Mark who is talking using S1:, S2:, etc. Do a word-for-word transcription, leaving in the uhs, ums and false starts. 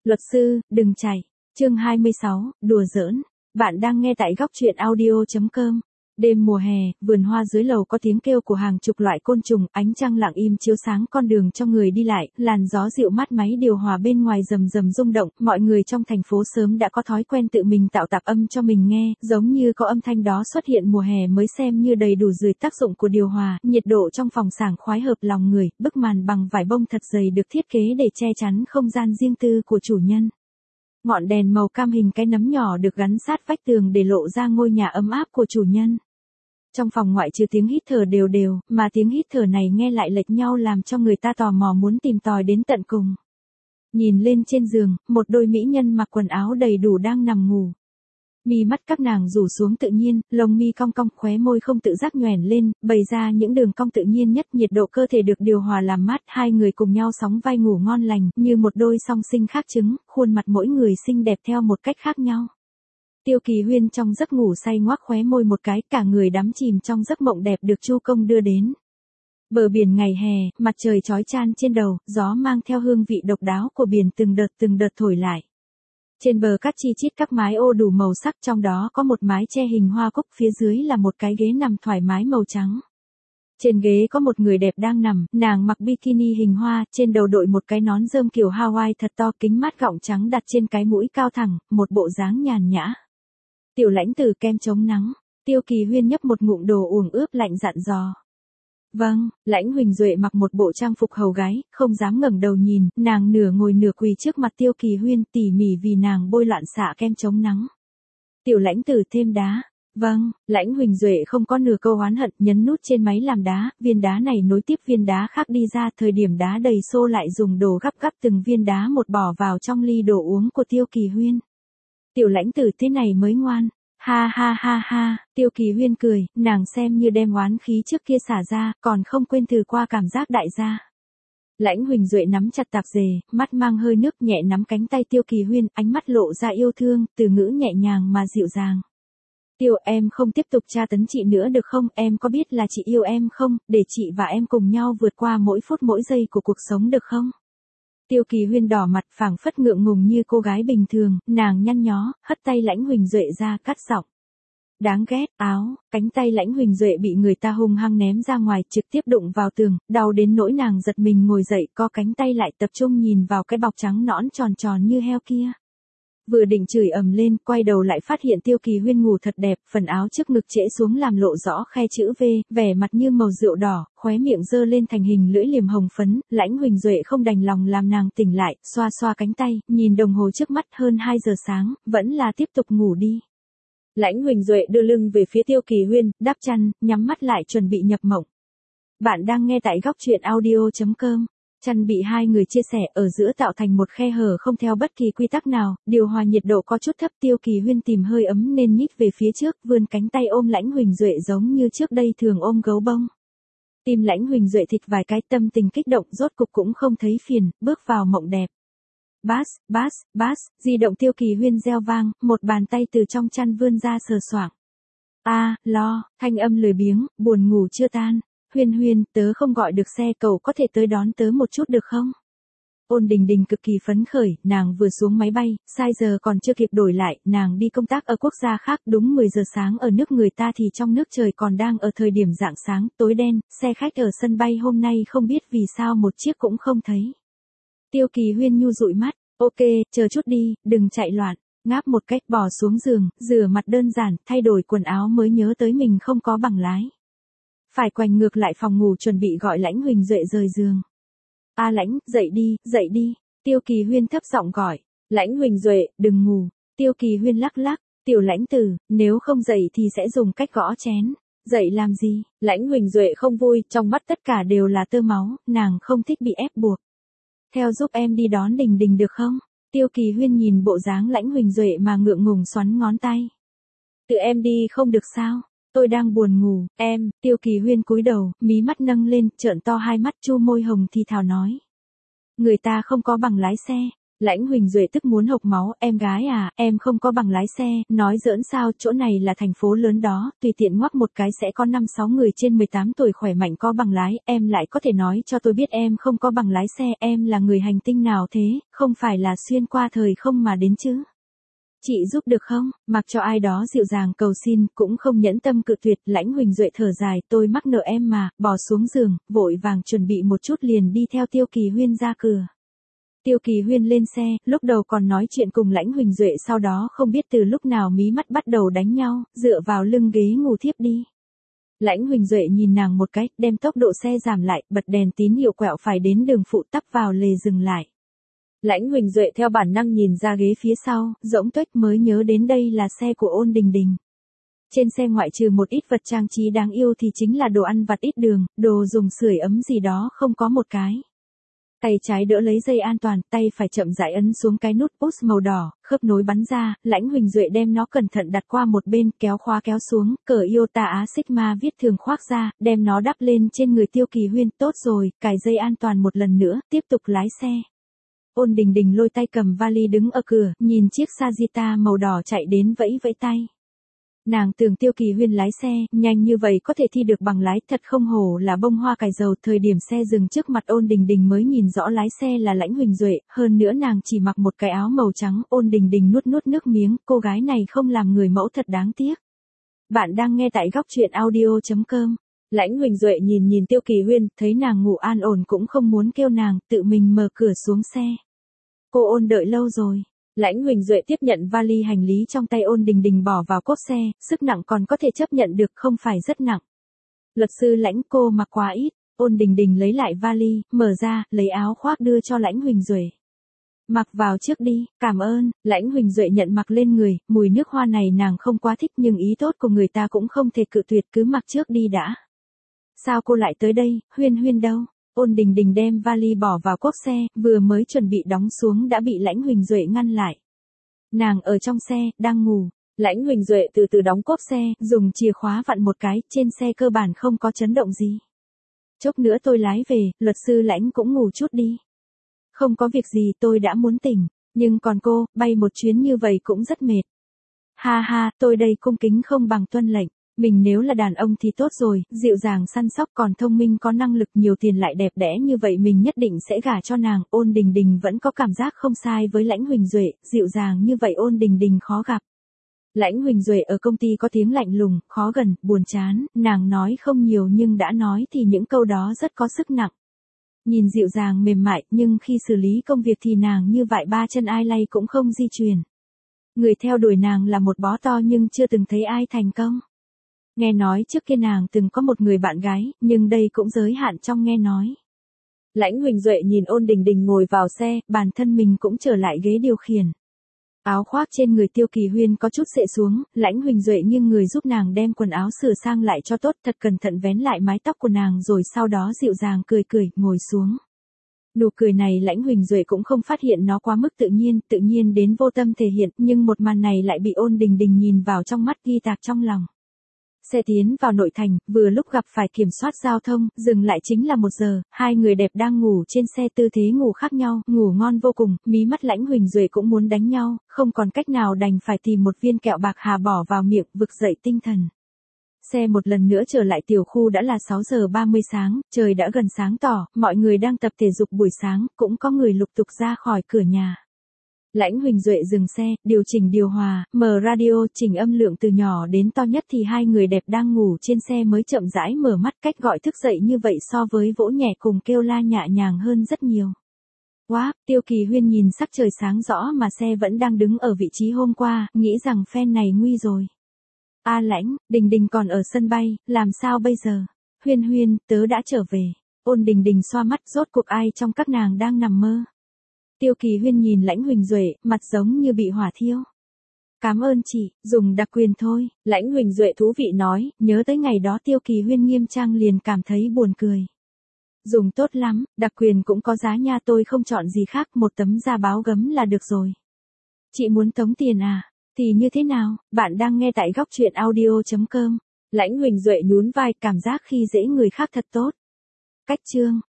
S1: Luật sư, đừng chạy. Chương hai mươi sáu, đùa giỡn. Bạn đang nghe tại góc truyện audio chấm com. Đêm mùa hè, vườn hoa dưới lầu có tiếng kêu của hàng chục loại côn trùng, ánh trăng lặng im chiếu sáng con đường cho người đi lại, làn gió dịu mát máy điều hòa bên ngoài rầm rầm rung động, mọi người trong thành phố sớm đã có thói quen tự mình tạo tạp âm cho mình nghe, giống như có âm thanh đó xuất hiện mùa hè mới xem như đầy đủ dưới tác dụng của điều hòa, nhiệt độ trong phòng sảng khoái hợp lòng người, bức màn bằng vải bông thật dày được thiết kế để che chắn không gian riêng tư của chủ nhân. Ngọn đèn màu cam hình cái nấm nhỏ được gắn sát vách tường để lộ ra ngôi nhà ấm áp của chủ nhân. Trong phòng ngoại trừ tiếng hít thở đều đều, mà tiếng hít thở này nghe lại lệch nhau làm cho người ta tò mò muốn tìm tòi đến tận cùng. Nhìn lên trên giường, một đôi mỹ nhân mặc quần áo đầy đủ đang nằm ngủ. Mi mắt các nàng rủ xuống tự nhiên, lông mi cong cong, khóe môi không tự giác nhoẻn lên, bày ra những đường cong tự nhiên nhất, nhiệt độ cơ thể được điều hòa làm mát, hai người cùng nhau sóng vai ngủ ngon lành, như một đôi song sinh khác trứng, khuôn mặt mỗi người xinh đẹp theo một cách khác nhau. Tiêu Kỳ Huyên trong giấc ngủ say ngoác khóe môi một cái, cả người đắm chìm trong giấc mộng đẹp được Chu Công đưa đến. Bờ biển ngày hè, mặt trời chói chan trên đầu, gió mang theo hương vị độc đáo của biển từng đợt từng đợt thổi lại. Trên bờ cát chi chít các mái ô đủ màu sắc, trong đó có một mái che hình hoa cúc, phía dưới là một cái ghế nằm thoải mái màu trắng. Trên ghế có một người đẹp đang nằm, nàng mặc bikini hình hoa, trên đầu đội một cái nón rơm kiểu Hawaii thật to, kính mát gọng trắng đặt trên cái mũi cao thẳng, một bộ dáng nhàn nhã. Tiểu Lãnh Tử kem chống nắng. Tiêu Kỳ Huyên nhấp một ngụm đồ uống ướp lạnh dặn dò. Vâng. Lãnh Huỳnh Duệ mặc một bộ trang phục hầu gái, không dám ngẩng đầu nhìn, nàng nửa ngồi nửa quỳ trước mặt Tiêu Kỳ Huyên tỉ mỉ vì nàng bôi loạn xạ kem chống nắng. Tiểu Lãnh Tử thêm đá. Vâng. Lãnh Huỳnh Duệ không có nửa câu oán hận, nhấn nút trên máy làm đá, viên đá này nối tiếp viên đá khác đi ra, thời điểm đá đầy xô lại dùng đồ gắp gắp từng viên đá một bỏ vào trong ly đồ uống của Tiêu Kỳ Huyên. Tiểu Lãnh Tử thế này mới ngoan. Ha ha ha ha, Tiêu Kỳ Huyên cười, nàng xem như đem oán khí trước kia xả ra, còn không quên thử qua cảm giác đại gia. Lãnh Huỳnh Duệ nắm chặt tạp dề, mắt mang hơi nước, nhẹ nắm cánh tay Tiêu Kỳ Huyên, ánh mắt lộ ra yêu thương, từ ngữ nhẹ nhàng mà dịu dàng. Tiêu, em không tiếp tục tra tấn chị nữa được không, em có biết là chị yêu em không, để chị và em cùng nhau vượt qua mỗi phút mỗi giây của cuộc sống được không? Tiêu Kỳ Huyên đỏ mặt, phảng phất ngượng ngùng như cô gái bình thường, nàng nhăn nhó, hất tay Lãnh Huỳnh Duệ ra, cắt giọng. Đáng ghét, áo, cánh tay Lãnh Huỳnh Duệ bị người ta hung hăng ném ra ngoài, trực tiếp đụng vào tường, đau đến nỗi nàng giật mình ngồi dậy, co cánh tay lại tập trung nhìn vào cái bọc trắng nõn tròn tròn như heo kia. Vừa định chửi ầm lên, quay đầu lại phát hiện Tiêu Kỳ Huyên ngủ thật đẹp, phần áo trước ngực trễ xuống làm lộ rõ khe chữ V, vẻ mặt như màu rượu đỏ, khóe miệng dơ lên thành hình lưỡi liềm hồng phấn, Lãnh Huỳnh Duệ không đành lòng làm nàng tỉnh lại, xoa xoa cánh tay, nhìn đồng hồ trước mắt hơn hai giờ sáng, vẫn là tiếp tục ngủ đi. Lãnh Huỳnh Duệ đưa lưng về phía Tiêu Kỳ Huyên, đắp chăn, nhắm mắt lại chuẩn bị nhập mộng. Bạn đang nghe tại góc truyện audio chấm com. Chăn bị hai người chia sẻ ở giữa tạo thành một khe hở không theo bất kỳ quy tắc nào, điều hòa nhiệt độ có chút thấp, Tiêu Kỳ Huyên tìm hơi ấm nên nhích về phía trước, vươn cánh tay ôm Lãnh Huỳnh Duệ giống như trước đây thường ôm gấu bông. Tim Lãnh Huỳnh Duệ thịch vài cái, tâm tình kích động, rốt cục cũng không thấy phiền, bước vào mộng đẹp. Bass, bass, bass, di động Tiêu Kỳ Huyên reo vang, một bàn tay từ trong chăn vươn ra sờ soạng. A, lo, thanh âm lười biếng, buồn ngủ chưa tan. Huyên Huyên, tớ không gọi được xe, cậu có thể tới đón tớ một chút được không? Ôn Đình Đình cực kỳ phấn khởi, nàng vừa xuống máy bay, sai giờ còn chưa kịp đổi lại, nàng đi công tác ở quốc gia khác, đúng mười giờ sáng ở nước người ta thì trong nước trời còn đang ở thời điểm rạng sáng, tối đen, xe khách ở sân bay hôm nay không biết vì sao một chiếc cũng không thấy. Tiêu Kỳ Huyên nhu dụi mắt, ok, chờ chút đi, đừng chạy loạn, ngáp một cách bò xuống giường, rửa mặt đơn giản, thay đổi quần áo mới nhớ tới mình không có bằng lái. Phải quành ngược lại phòng ngủ chuẩn bị gọi Lãnh Huỳnh Duệ rời giường. A Lãnh, dậy đi, dậy đi. Tiêu Kỳ Huyên thấp giọng gọi. Lãnh Huỳnh Duệ, đừng ngủ. Tiêu Kỳ Huyên lắc lắc. Tiểu Lãnh Tử, nếu không dậy thì sẽ dùng cách gõ chén. Dậy làm gì? Lãnh Huỳnh Duệ không vui, trong mắt tất cả đều là tơ máu, nàng không thích bị ép buộc. Theo giúp em đi đón Đình Đình được không? Tiêu Kỳ Huyên nhìn bộ dáng Lãnh Huỳnh Duệ mà ngượng ngùng xoắn ngón tay. Tự em đi không được sao? Tôi đang buồn ngủ, em, Tiêu Kỳ Huyên cúi đầu, mí mắt nâng lên, trợn to hai mắt, chu môi hồng thì thào nói. Người ta không có bằng lái xe, Lãnh Huỳnh Duệ tức muốn hộc máu, em gái à, em không có bằng lái xe, nói giỡn sao, chỗ này là thành phố lớn đó, tùy tiện ngoắc một cái sẽ có năm sáu người trên mười tám tuổi khỏe mạnh có bằng lái, em lại có thể nói cho tôi biết em không có bằng lái xe, em là người hành tinh nào thế, không phải là xuyên qua thời không mà đến chứ. Chị giúp được không, mặc cho ai đó dịu dàng cầu xin, cũng không nhẫn tâm cự tuyệt. Lãnh Huỳnh Duệ thở dài, tôi mắc nợ em mà, bỏ xuống giường, vội vàng chuẩn bị một chút liền đi theo Tiêu Kỳ Huyên ra cửa. Tiêu Kỳ Huyên lên xe, lúc đầu còn nói chuyện cùng Lãnh Huỳnh Duệ, sau đó không biết từ lúc nào mí mắt bắt đầu đánh nhau, dựa vào lưng ghế ngủ thiếp đi. Lãnh Huỳnh Duệ nhìn nàng một cái, đem tốc độ xe giảm lại, bật đèn tín hiệu quẹo phải đến đường phụ, tấp vào lề dừng lại. Lãnh Huỳnh Duệ theo bản năng nhìn ra ghế phía sau, rỗng tuếch mới nhớ đến đây là xe của Ôn Đình Đình. Trên xe ngoại trừ một ít vật trang trí đáng yêu thì chính là đồ ăn vặt ít đường, đồ dùng sưởi ấm gì đó không có một cái. Tay trái đỡ lấy dây an toàn, tay phải chậm rãi ấn xuống cái nút push màu đỏ, khớp nối bắn ra, Lãnh Huỳnh Duệ đem nó cẩn thận đặt qua một bên, kéo khóa kéo xuống, cởi Iota Á Sigma viết thường khoác ra, đem nó đắp lên trên người Tiêu Kỳ Huyên, tốt rồi, cài dây an toàn một lần nữa, tiếp tục lái xe. Ôn Đình Đình lôi tay cầm vali đứng ở cửa, nhìn chiếc Sagitta màu đỏ chạy đến vẫy vẫy tay. Nàng tưởng Tiêu Kỳ Huyên lái xe, nhanh như vậy có thể thi được bằng lái, thật không hổ là bông hoa cài dầu. Thời điểm xe dừng trước mặt Ôn Đình Đình mới nhìn rõ lái xe là Lãnh Huỳnh Duệ, hơn nữa nàng chỉ mặc một cái áo màu trắng. Ôn Đình Đình nuốt nuốt nước miếng, cô gái này không làm người mẫu thật đáng tiếc. Bạn đang nghe tại góc truyện audio chấm com. Lãnh Huỳnh Duệ nhìn nhìn Tiêu Kỳ Huyên, thấy nàng ngủ an ổn cũng không muốn kêu nàng, tự mình mở cửa xuống xe. Cô Ôn đợi lâu rồi. Lãnh Huỳnh Duệ tiếp nhận vali hành lý trong tay Ôn Đình Đình bỏ vào cốp xe, sức nặng còn có thể chấp nhận được, không phải rất nặng. Luật sư Lãnh, cô mặc quá ít. Ôn Đình Đình lấy lại vali, mở ra, lấy áo khoác đưa cho Lãnh Huỳnh Duệ. Mặc vào trước đi, cảm ơn. Lãnh Huỳnh Duệ nhận mặc lên người, mùi nước hoa này nàng không quá thích nhưng ý tốt của người ta cũng không thể cự tuyệt, cứ mặc trước đi đã. Sao cô lại tới đây, Huyên Huyên đâu? Ôn Đình Đình đem vali bỏ vào cốp xe, vừa mới chuẩn bị đóng xuống đã bị Lãnh Huỳnh Duệ ngăn lại. Nàng ở trong xe, đang ngủ. Lãnh Huỳnh Duệ từ từ đóng cốp xe, dùng chìa khóa vặn một cái, trên xe cơ bản không có chấn động gì. Chốc nữa tôi lái về, luật sư Lãnh cũng ngủ chút đi. Không có việc gì, tôi đã muốn tỉnh, nhưng còn cô, bay một chuyến như vậy cũng rất mệt. Ha ha, tôi đây cung kính không bằng tuân lệnh. Mình nếu là đàn ông thì tốt rồi, dịu dàng săn sóc còn thông minh có năng lực nhiều tiền lại đẹp đẽ như vậy mình nhất định sẽ gả cho nàng. Ôn Đình Đình vẫn có cảm giác không sai với Lãnh Huỳnh Duệ, dịu dàng như vậy Ôn Đình Đình khó gặp. Lãnh Huỳnh Duệ ở công ty có tiếng lạnh lùng, khó gần, buồn chán, nàng nói không nhiều nhưng đã nói thì những câu đó rất có sức nặng. Nhìn dịu dàng mềm mại nhưng khi xử lý công việc thì nàng như vại ba chân ai lay cũng không di chuyển. Người theo đuổi nàng là một bó to nhưng chưa từng thấy ai thành công. Nghe nói trước kia nàng từng có một người bạn gái, nhưng đây cũng giới hạn trong nghe nói. Lãnh Huỳnh Duệ nhìn Ôn Đình Đình ngồi vào xe, bản thân mình cũng trở lại ghế điều khiển. Áo khoác trên người Tiêu Kỳ Huyên có chút xệ xuống, Lãnh Huỳnh Duệ nghiêng người giúp nàng đem quần áo sửa sang lại cho tốt, thật cẩn thận vén lại mái tóc của nàng rồi sau đó dịu dàng cười cười, ngồi xuống. Nụ cười này Lãnh Huỳnh Duệ cũng không phát hiện nó quá mức tự nhiên, tự nhiên đến vô tâm thể hiện, nhưng một màn này lại bị Ôn Đình Đình nhìn vào trong mắt ghi tạc trong lòng. Xe tiến vào nội thành, vừa lúc gặp phải kiểm soát giao thông, dừng lại chính là một giờ, hai người đẹp đang ngủ trên xe tư thế ngủ khác nhau, ngủ ngon vô cùng, mí mắt Lãnh Huỳnh Duệ cũng muốn đánh nhau, không còn cách nào đành phải tìm một viên kẹo bạc hà bỏ vào miệng, vực dậy tinh thần. Xe một lần nữa trở lại tiểu khu đã là sáu giờ ba mươi sáng, trời đã gần sáng tỏ, mọi người đang tập thể dục buổi sáng, cũng có người lục tục ra khỏi cửa nhà. Lãnh Huỳnh Duệ dừng xe, điều chỉnh điều hòa, mở radio, chỉnh âm lượng từ nhỏ đến to nhất thì hai người đẹp đang ngủ trên xe mới chậm rãi mở mắt, cách gọi thức dậy như vậy so với vỗ nhẹ cùng kêu la nhẹ nhàng hơn rất nhiều. Wow, Tiêu Kỳ Huyên nhìn sắc trời sáng rõ mà xe vẫn đang đứng ở vị trí hôm qua, nghĩ rằng phen này nguy rồi. A Lãnh, Đình Đình còn ở sân bay, làm sao bây giờ? Huyên Huyên, tớ đã trở về. Ôn Đình Đình xoa mắt, rốt cuộc ai trong các nàng đang nằm mơ. Tiêu Kỳ Huyên nhìn Lãnh Huỳnh Duệ, mặt giống như bị hỏa thiêu. Cảm ơn chị, dùng đặc quyền thôi. Lãnh Huỳnh Duệ thú vị nói, nhớ tới ngày đó Tiêu Kỳ Huyên nghiêm trang liền cảm thấy buồn cười. Dùng tốt lắm, đặc quyền cũng có giá nha, tôi không chọn gì khác, một tấm da báo gấm là được rồi. Chị muốn tống tiền à? Thì như thế nào? Bạn đang nghe tại góc truyện audio chấm com. Lãnh Huỳnh Duệ nhún vai, cảm giác khi dễ người khác thật tốt. Cách chương.